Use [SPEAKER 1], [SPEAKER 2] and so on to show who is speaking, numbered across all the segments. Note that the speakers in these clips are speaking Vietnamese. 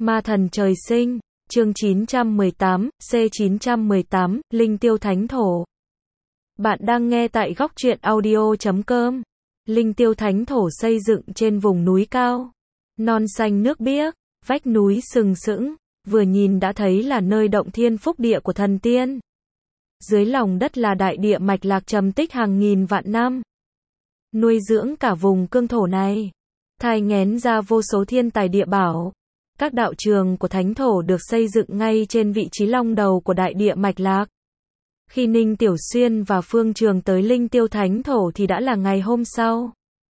[SPEAKER 1] Ma thần trời sinh, chương 918, C918, Linh Tiêu Thánh Thổ. Bạn đang nghe tại góc truyện audio.com. Linh Tiêu Thánh Thổ xây dựng trên vùng núi cao. Non xanh nước biếc, vách núi sừng sững, vừa nhìn đã thấy là nơi động thiên phúc địa của thần tiên. Dưới lòng đất là đại địa mạch lạc trầm tích hàng nghìn vạn năm. Nuôi dưỡng cả vùng cương thổ này. Thai nghén ra vô số thiên tài địa bảo. Các đạo trường của thánh thổ được xây dựng ngay trên vị trí long đầu của đại địa mạch lạc. Khi Ninh Tiểu Xuyên và Phương Trường tới Linh Tiêu Thánh Thổ thì đã là ngày hôm sau.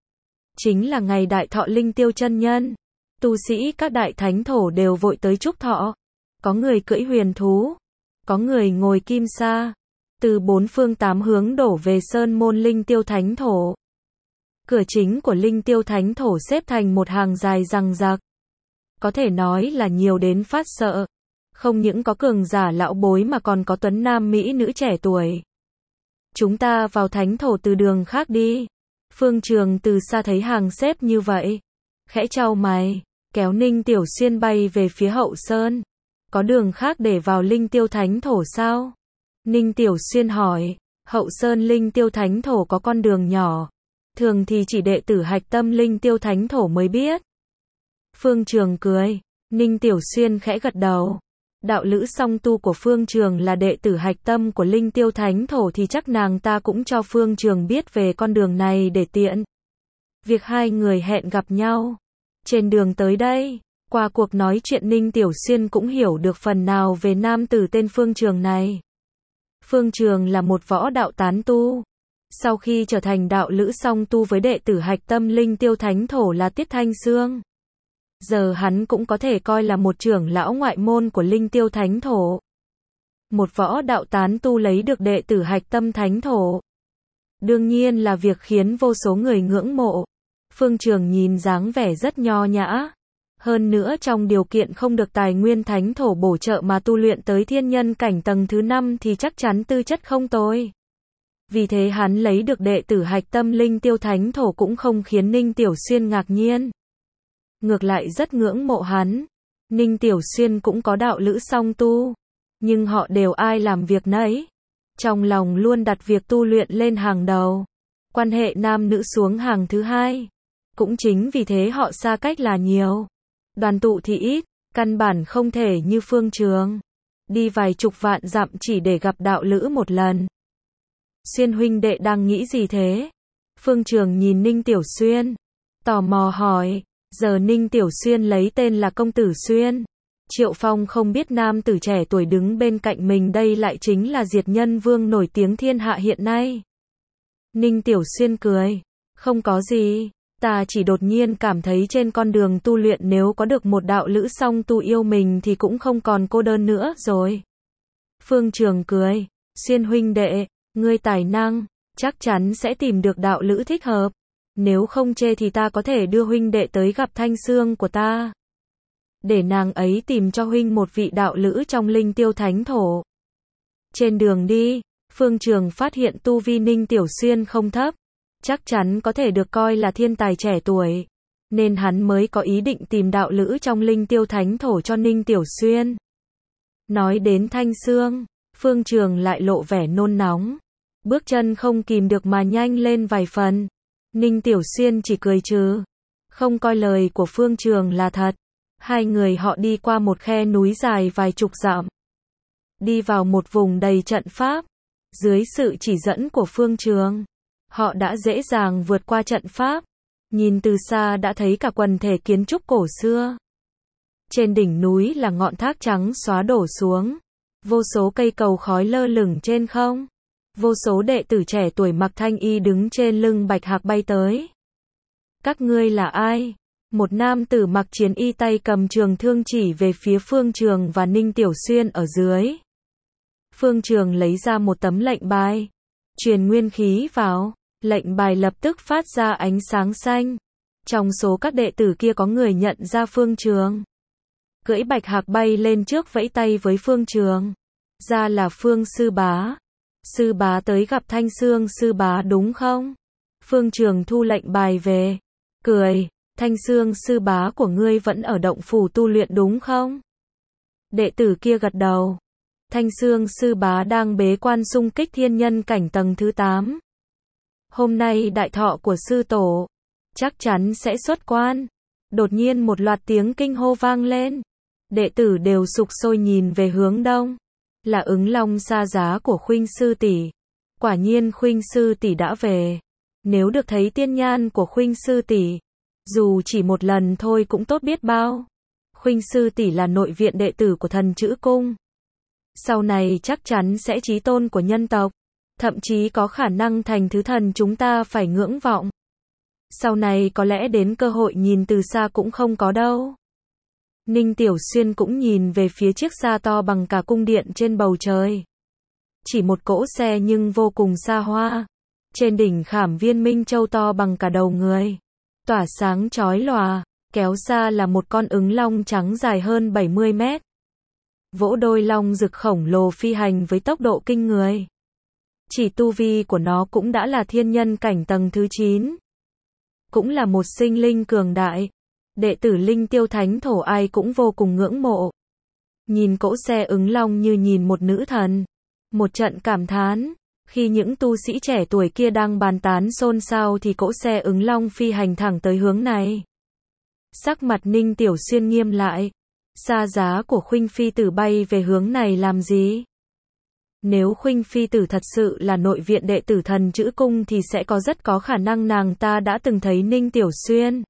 [SPEAKER 1] Chính là ngày đại thọ Linh Tiêu chân nhân. Tu sĩ các đại thánh thổ đều vội tới chúc thọ. Có người cưỡi huyền thú. Có người ngồi kim sa. Từ bốn phương tám hướng đổ về sơn môn Linh Tiêu Thánh Thổ. Cửa chính của Linh Tiêu Thánh Thổ xếp thành một hàng dài rằng rạc. Có thể nói là nhiều đến phát sợ. Không những có cường giả lão bối mà còn có tuấn nam mỹ nữ trẻ tuổi. Chúng ta vào thánh thổ từ đường khác đi. Phương Trường từ xa thấy hàng xếp như vậy. Khẽ chau mày, kéo Ninh Tiểu Xuyên bay về phía hậu sơn. Có đường khác để vào Linh Tiêu Thánh Thổ sao? Ninh Tiểu Xuyên hỏi, hậu sơn Linh Tiêu Thánh Thổ có con đường nhỏ. Thường thì chỉ đệ tử hạch tâm Linh Tiêu Thánh Thổ mới biết. Phương Trường cười, Ninh Tiểu Xuyên khẽ gật đầu. Đạo lữ song tu của Phương Trường là đệ tử hạch tâm của Linh Tiêu Thánh Thổ thì chắc nàng ta cũng cho Phương Trường biết về con đường này để tiện. Việc hai người hẹn gặp nhau. Trên đường tới đây, qua cuộc nói chuyện Ninh Tiểu Xuyên cũng hiểu được phần nào về nam tử tên Phương Trường này. Phương Trường là một võ đạo tán tu. Sau khi trở thành đạo lữ song tu với đệ tử hạch tâm Linh Tiêu Thánh Thổ là Tiết Thanh Sương. Giờ hắn cũng có thể coi là một trưởng lão ngoại môn của Linh Tiêu Thánh Thổ. Một võ đạo tán tu lấy được đệ tử hạch tâm Thánh Thổ. Đương nhiên là việc khiến vô số người ngưỡng mộ. Phương Trường nhìn dáng vẻ rất nho nhã. Hơn nữa trong điều kiện không được tài nguyên Thánh Thổ bổ trợ mà tu luyện tới thiên nhân cảnh tầng thứ 5 thì chắc chắn tư chất không tồi. Vì thế hắn lấy được đệ tử hạch tâm Linh Tiêu Thánh Thổ cũng không khiến Ninh Tiểu Xuyên ngạc nhiên. Ngược lại rất ngưỡng mộ hắn. Ninh Tiểu Xuyên cũng có đạo lữ song tu. Nhưng họ đều ai làm việc nấy. Trong lòng luôn đặt việc tu luyện lên hàng đầu. Quan hệ nam nữ xuống hàng thứ hai. Cũng chính vì thế họ xa cách là nhiều. Đoàn tụ thì ít, căn bản không thể như Phương Trường. Đi vài chục vạn dặm chỉ để gặp đạo lữ một lần. Xuyên huynh đệ đang nghĩ gì thế? Phương Trường nhìn Ninh Tiểu Xuyên. Tò mò hỏi. Giờ Ninh Tiểu Xuyên lấy tên là Công Tử Xuyên. Triệu Phong không biết nam tử trẻ tuổi đứng bên cạnh mình đây lại chính là Diệt Nhân Vương nổi tiếng thiên hạ hiện nay. Ninh Tiểu Xuyên cười. Không có gì. Ta chỉ đột nhiên cảm thấy trên con đường tu luyện nếu có được một đạo lữ song tu yêu mình thì cũng không còn cô đơn nữa rồi. Phương Trường cười. Xuyên huynh đệ, ngươi tài năng, chắc chắn sẽ tìm được đạo lữ thích hợp. Nếu không chê thì ta có thể đưa huynh đệ tới gặp Thanh Sương của ta. Để nàng ấy tìm cho huynh một vị đạo lữ trong Linh Tiêu Thánh Thổ. Trên đường đi, Phương Trường phát hiện tu vi Ninh Tiểu Xuyên không thấp. Chắc chắn có thể được coi là thiên tài trẻ tuổi. Nên hắn mới có ý định tìm đạo lữ trong Linh Tiêu Thánh Thổ cho Ninh Tiểu Xuyên. Nói đến Thanh Sương, Phương Trường lại lộ vẻ nôn nóng. Bước chân không kìm được mà nhanh lên vài phần. Ninh Tiểu Xuyên chỉ cười trừ. Không coi lời của Phương Trường là thật. Hai người họ đi qua một khe núi dài vài chục dặm. Đi vào một vùng đầy trận pháp. Dưới sự chỉ dẫn của Phương Trường, họ đã dễ dàng vượt qua trận pháp. Nhìn từ xa đã thấy cả quần thể kiến trúc cổ xưa. Trên đỉnh núi là ngọn thác trắng xóa đổ xuống. Vô số cây cầu khói lơ lửng trên không. Vô số đệ tử trẻ tuổi mặc thanh y đứng trên lưng bạch hạc bay tới. Các ngươi là ai? Một nam tử mặc chiến y tay cầm trường thương chỉ về phía Phương Trường và Ninh Tiểu Xuyên ở dưới. Phương Trường lấy ra một tấm lệnh bài. Truyền nguyên khí vào. Lệnh bài lập tức phát ra ánh sáng xanh. Trong số các đệ tử kia có người nhận ra Phương Trường. Cưỡi bạch hạc bay lên trước vẫy tay với Phương Trường. Ra là Phương sư bá. Sư bá tới gặp Thanh Sương sư bá đúng không? Phương Trường thu lệnh bài về. Cười. Thanh Xương sư bá của ngươi vẫn ở động phủ tu luyện đúng không? Đệ tử kia gật đầu. Thanh Xương sư bá đang bế quan xung kích thiên nhân cảnh tầng thứ 8. Hôm nay đại thọ của sư tổ, chắc chắn sẽ xuất quan. Đột nhiên một loạt tiếng kinh hô vang lên. Đệ tử đều sục sôi nhìn về hướng đông. Là Ứng Long Sa Giá của Khuynh sư tỷ. Quả nhiên Khuynh sư tỷ đã về. Nếu được thấy tiên nhan của Khuynh sư tỷ, dù chỉ một lần thôi cũng tốt biết bao. Khuynh sư tỷ là nội viện đệ tử của Thần Chữ Cung. Sau này chắc chắn sẽ chí tôn của nhân tộc. Thậm chí có khả năng thành thứ thần chúng ta phải ngưỡng vọng. Sau này có lẽ đến cơ hội nhìn từ xa cũng không có đâu. Ninh Tiểu Xuyên cũng nhìn về phía chiếc xa to bằng cả cung điện trên bầu trời. Chỉ một cỗ xe nhưng vô cùng xa hoa. Trên đỉnh khảm viên minh châu to bằng cả đầu người. Tỏa sáng chói lòa, kéo xa là một con ứng long trắng dài hơn 70 mét. Vỗ đôi long rực khổng lồ phi hành với tốc độ kinh người. Chỉ tu vi của nó cũng đã là thiên nhân cảnh tầng thứ 9. Cũng là một sinh linh cường đại. Đệ tử Linh Tiêu Thánh Thổ ai cũng vô cùng ngưỡng mộ. Nhìn cỗ xe ứng long như nhìn một nữ thần. Một trận cảm thán. Khi những tu sĩ trẻ tuổi kia đang bàn tán xôn xao thì cỗ xe ứng long phi hành thẳng tới hướng này. Sắc mặt Ninh Tiểu Xuyên nghiêm lại. Sa Giá của Khuynh phi tử bay về hướng này làm gì? Nếu Khuynh phi tử thật sự là nội viện đệ tử Thần Chữ Cung thì sẽ có rất có khả năng nàng ta đã từng thấy Ninh Tiểu Xuyên.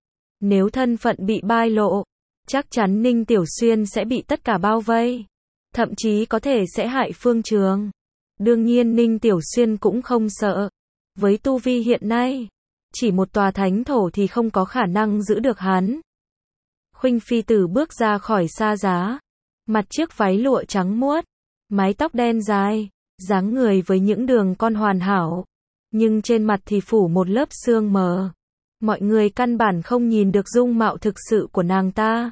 [SPEAKER 1] Nếu thân phận bị bai lộ, chắc chắn Ninh Tiểu Xuyên sẽ bị tất cả bao vây. Thậm chí có thể sẽ hại Phương Trường. Đương nhiên Ninh Tiểu Xuyên cũng không sợ. Với tu vi hiện nay, chỉ một tòa thánh thổ thì không có khả năng giữ được hắn. Khuynh phi tử bước ra khỏi Sa Giá. Mặt chiếc váy lụa trắng muốt, mái tóc đen dài, dáng người với những đường cong hoàn hảo. Nhưng trên mặt thì phủ một lớp sương mờ. Mọi người căn bản không nhìn được dung mạo thực sự của nàng ta.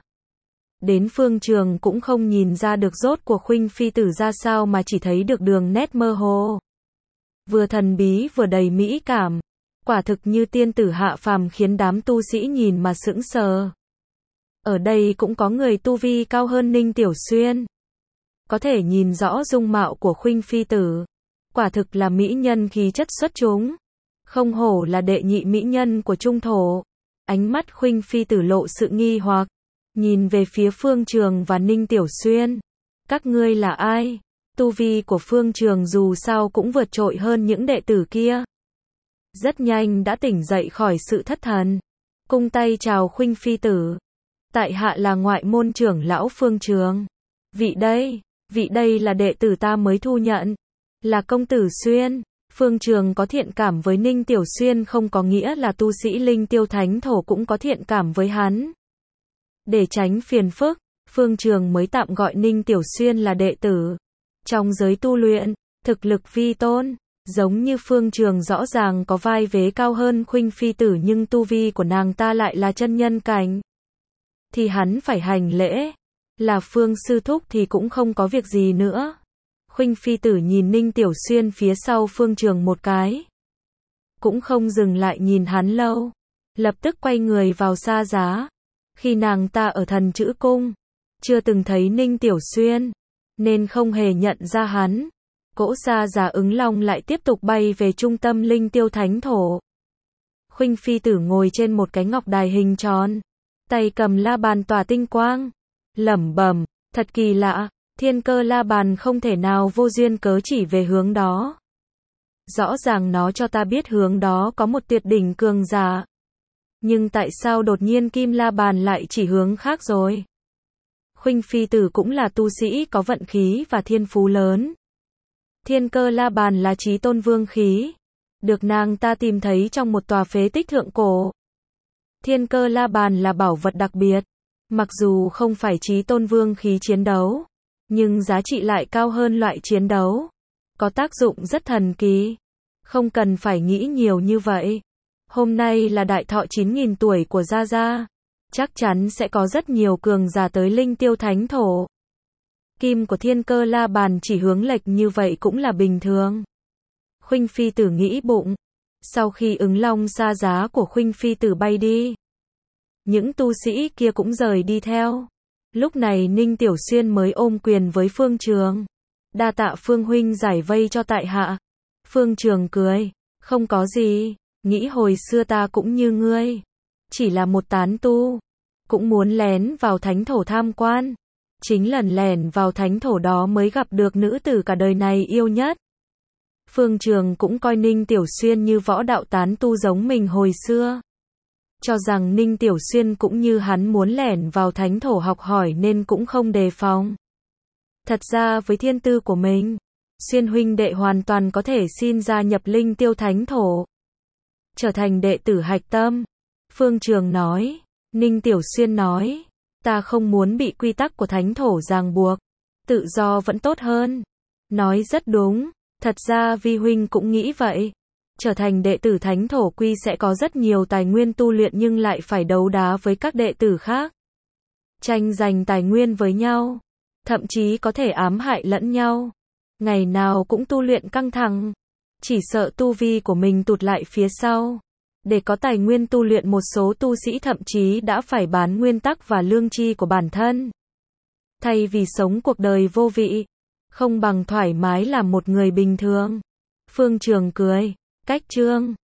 [SPEAKER 1] Đến Phương Trường cũng không nhìn ra được rốt của Khuynh phi tử ra sao mà chỉ thấy được đường nét mơ hồ. Vừa thần bí vừa đầy mỹ cảm. Quả thực như tiên tử hạ phàm khiến đám tu sĩ nhìn mà sững sờ. Ở đây cũng có người tu vi cao hơn Ninh Tiểu Xuyên. Có thể nhìn rõ dung mạo của Khuynh phi tử. Quả thực là mỹ nhân khí chất xuất chúng. Không hổ là đệ nhị mỹ nhân của Trung Thổ. Ánh mắt Khuynh phi tử lộ sự nghi hoặc. Nhìn về phía Phương Trường và Ninh Tiểu Xuyên. Các ngươi là ai? Tu vi của Phương Trường dù sao cũng vượt trội hơn những đệ tử kia. Rất nhanh đã tỉnh dậy khỏi sự thất thần. Cung tay chào Khuynh phi tử. Tại hạ là ngoại môn trưởng lão Phương Trường. Vị đây là đệ tử ta mới thu nhận. Là công tử Xuyên. Phương Trường có thiện cảm với Ninh Tiểu Xuyên không có nghĩa là tu sĩ Linh Tiêu Thánh Thổ cũng có thiện cảm với hắn. Để tránh phiền phức, Phương Trường mới tạm gọi Ninh Tiểu Xuyên là đệ tử. Trong giới tu luyện, thực lực vi tôn, giống như Phương Trường rõ ràng có vai vế cao hơn Khuynh phi tử nhưng tu vi của nàng ta lại là chân nhân cảnh. Thì hắn phải hành lễ. Là Phương sư thúc thì cũng không có việc gì nữa. Khuynh phi tử nhìn Ninh Tiểu Xuyên phía sau Phương Trường một cái. Cũng không dừng lại nhìn hắn lâu. Lập tức quay người vào Sa Giá. Khi nàng ta ở Thần Chữ Cung, chưa từng thấy Ninh Tiểu Xuyên, nên không hề nhận ra hắn. Cỗ Sa Giá ứng long lại tiếp tục bay về trung tâm Linh Tiêu Thánh Thổ. Khuynh phi tử ngồi trên một cái ngọc đài hình tròn. Tay cầm la bàn tỏa tinh quang. Lẩm bẩm, thật kỳ lạ. Thiên cơ la bàn không thể nào vô duyên cớ chỉ về hướng đó. Rõ ràng nó cho ta biết hướng đó có một tuyệt đỉnh cường giả. Nhưng tại sao đột nhiên kim la bàn lại chỉ hướng khác rồi? Khuynh phi tử cũng là tu sĩ có vận khí và thiên phú lớn. Thiên cơ la bàn là chí tôn vương khí. Được nàng ta tìm thấy trong một tòa phế tích thượng cổ. Thiên cơ la bàn là bảo vật đặc biệt. Mặc dù không phải chí tôn vương khí chiến đấu, nhưng giá trị lại cao hơn loại chiến đấu. Có tác dụng rất thần kỳ. Không cần phải nghĩ nhiều như vậy. Hôm nay là đại thọ 9.000 tuổi của Gia Gia. Chắc chắn sẽ có rất nhiều cường giả tới Linh Tiêu Thánh Thổ. Kim của thiên cơ la bàn chỉ hướng lệch như vậy cũng là bình thường. Khuynh phi tử nghĩ bụng. Sau khi ứng long Sa Giá của Khuynh phi tử bay đi, những tu sĩ kia cũng rời đi theo. Lúc này Ninh Tiểu Xuyên mới ôm quyền với Phương Trường. Đa tạ Phương huynh giải vây cho tại hạ. Phương Trường cười, không có gì, nghĩ hồi xưa ta cũng như ngươi. Chỉ là một tán tu, cũng muốn lén vào thánh thổ tham quan. Chính lần lẻn vào thánh thổ đó mới gặp được nữ tử cả đời này yêu nhất. Phương Trường cũng coi Ninh Tiểu Xuyên như võ đạo tán tu giống mình hồi xưa. Cho rằng Ninh Tiểu Xuyên cũng như hắn muốn lẻn vào thánh thổ học hỏi nên cũng không đề phòng. Thật ra với thiên tư của mình, Xuyên huynh đệ hoàn toàn có thể xin gia nhập Linh Tiêu Thánh Thổ, trở thành đệ tử hạch tâm. Phương Trường nói. Ninh Tiểu Xuyên nói, ta không muốn bị quy tắc của thánh thổ ràng buộc, tự do vẫn tốt hơn. Nói rất đúng, thật ra vi huynh cũng nghĩ vậy. Trở thành đệ tử thánh thổ quy sẽ có rất nhiều tài nguyên tu luyện nhưng lại phải đấu đá với các đệ tử khác. Tranh giành tài nguyên với nhau, thậm chí có thể ám hại lẫn nhau. Ngày nào cũng tu luyện căng thẳng, chỉ sợ tu vi của mình tụt lại phía sau. Để có tài nguyên tu luyện một số tu sĩ thậm chí đã phải bán nguyên tắc và lương tri của bản thân. Thay vì sống cuộc đời vô vị, không bằng thoải mái làm một người bình thường. Phương Trường cười, cách chương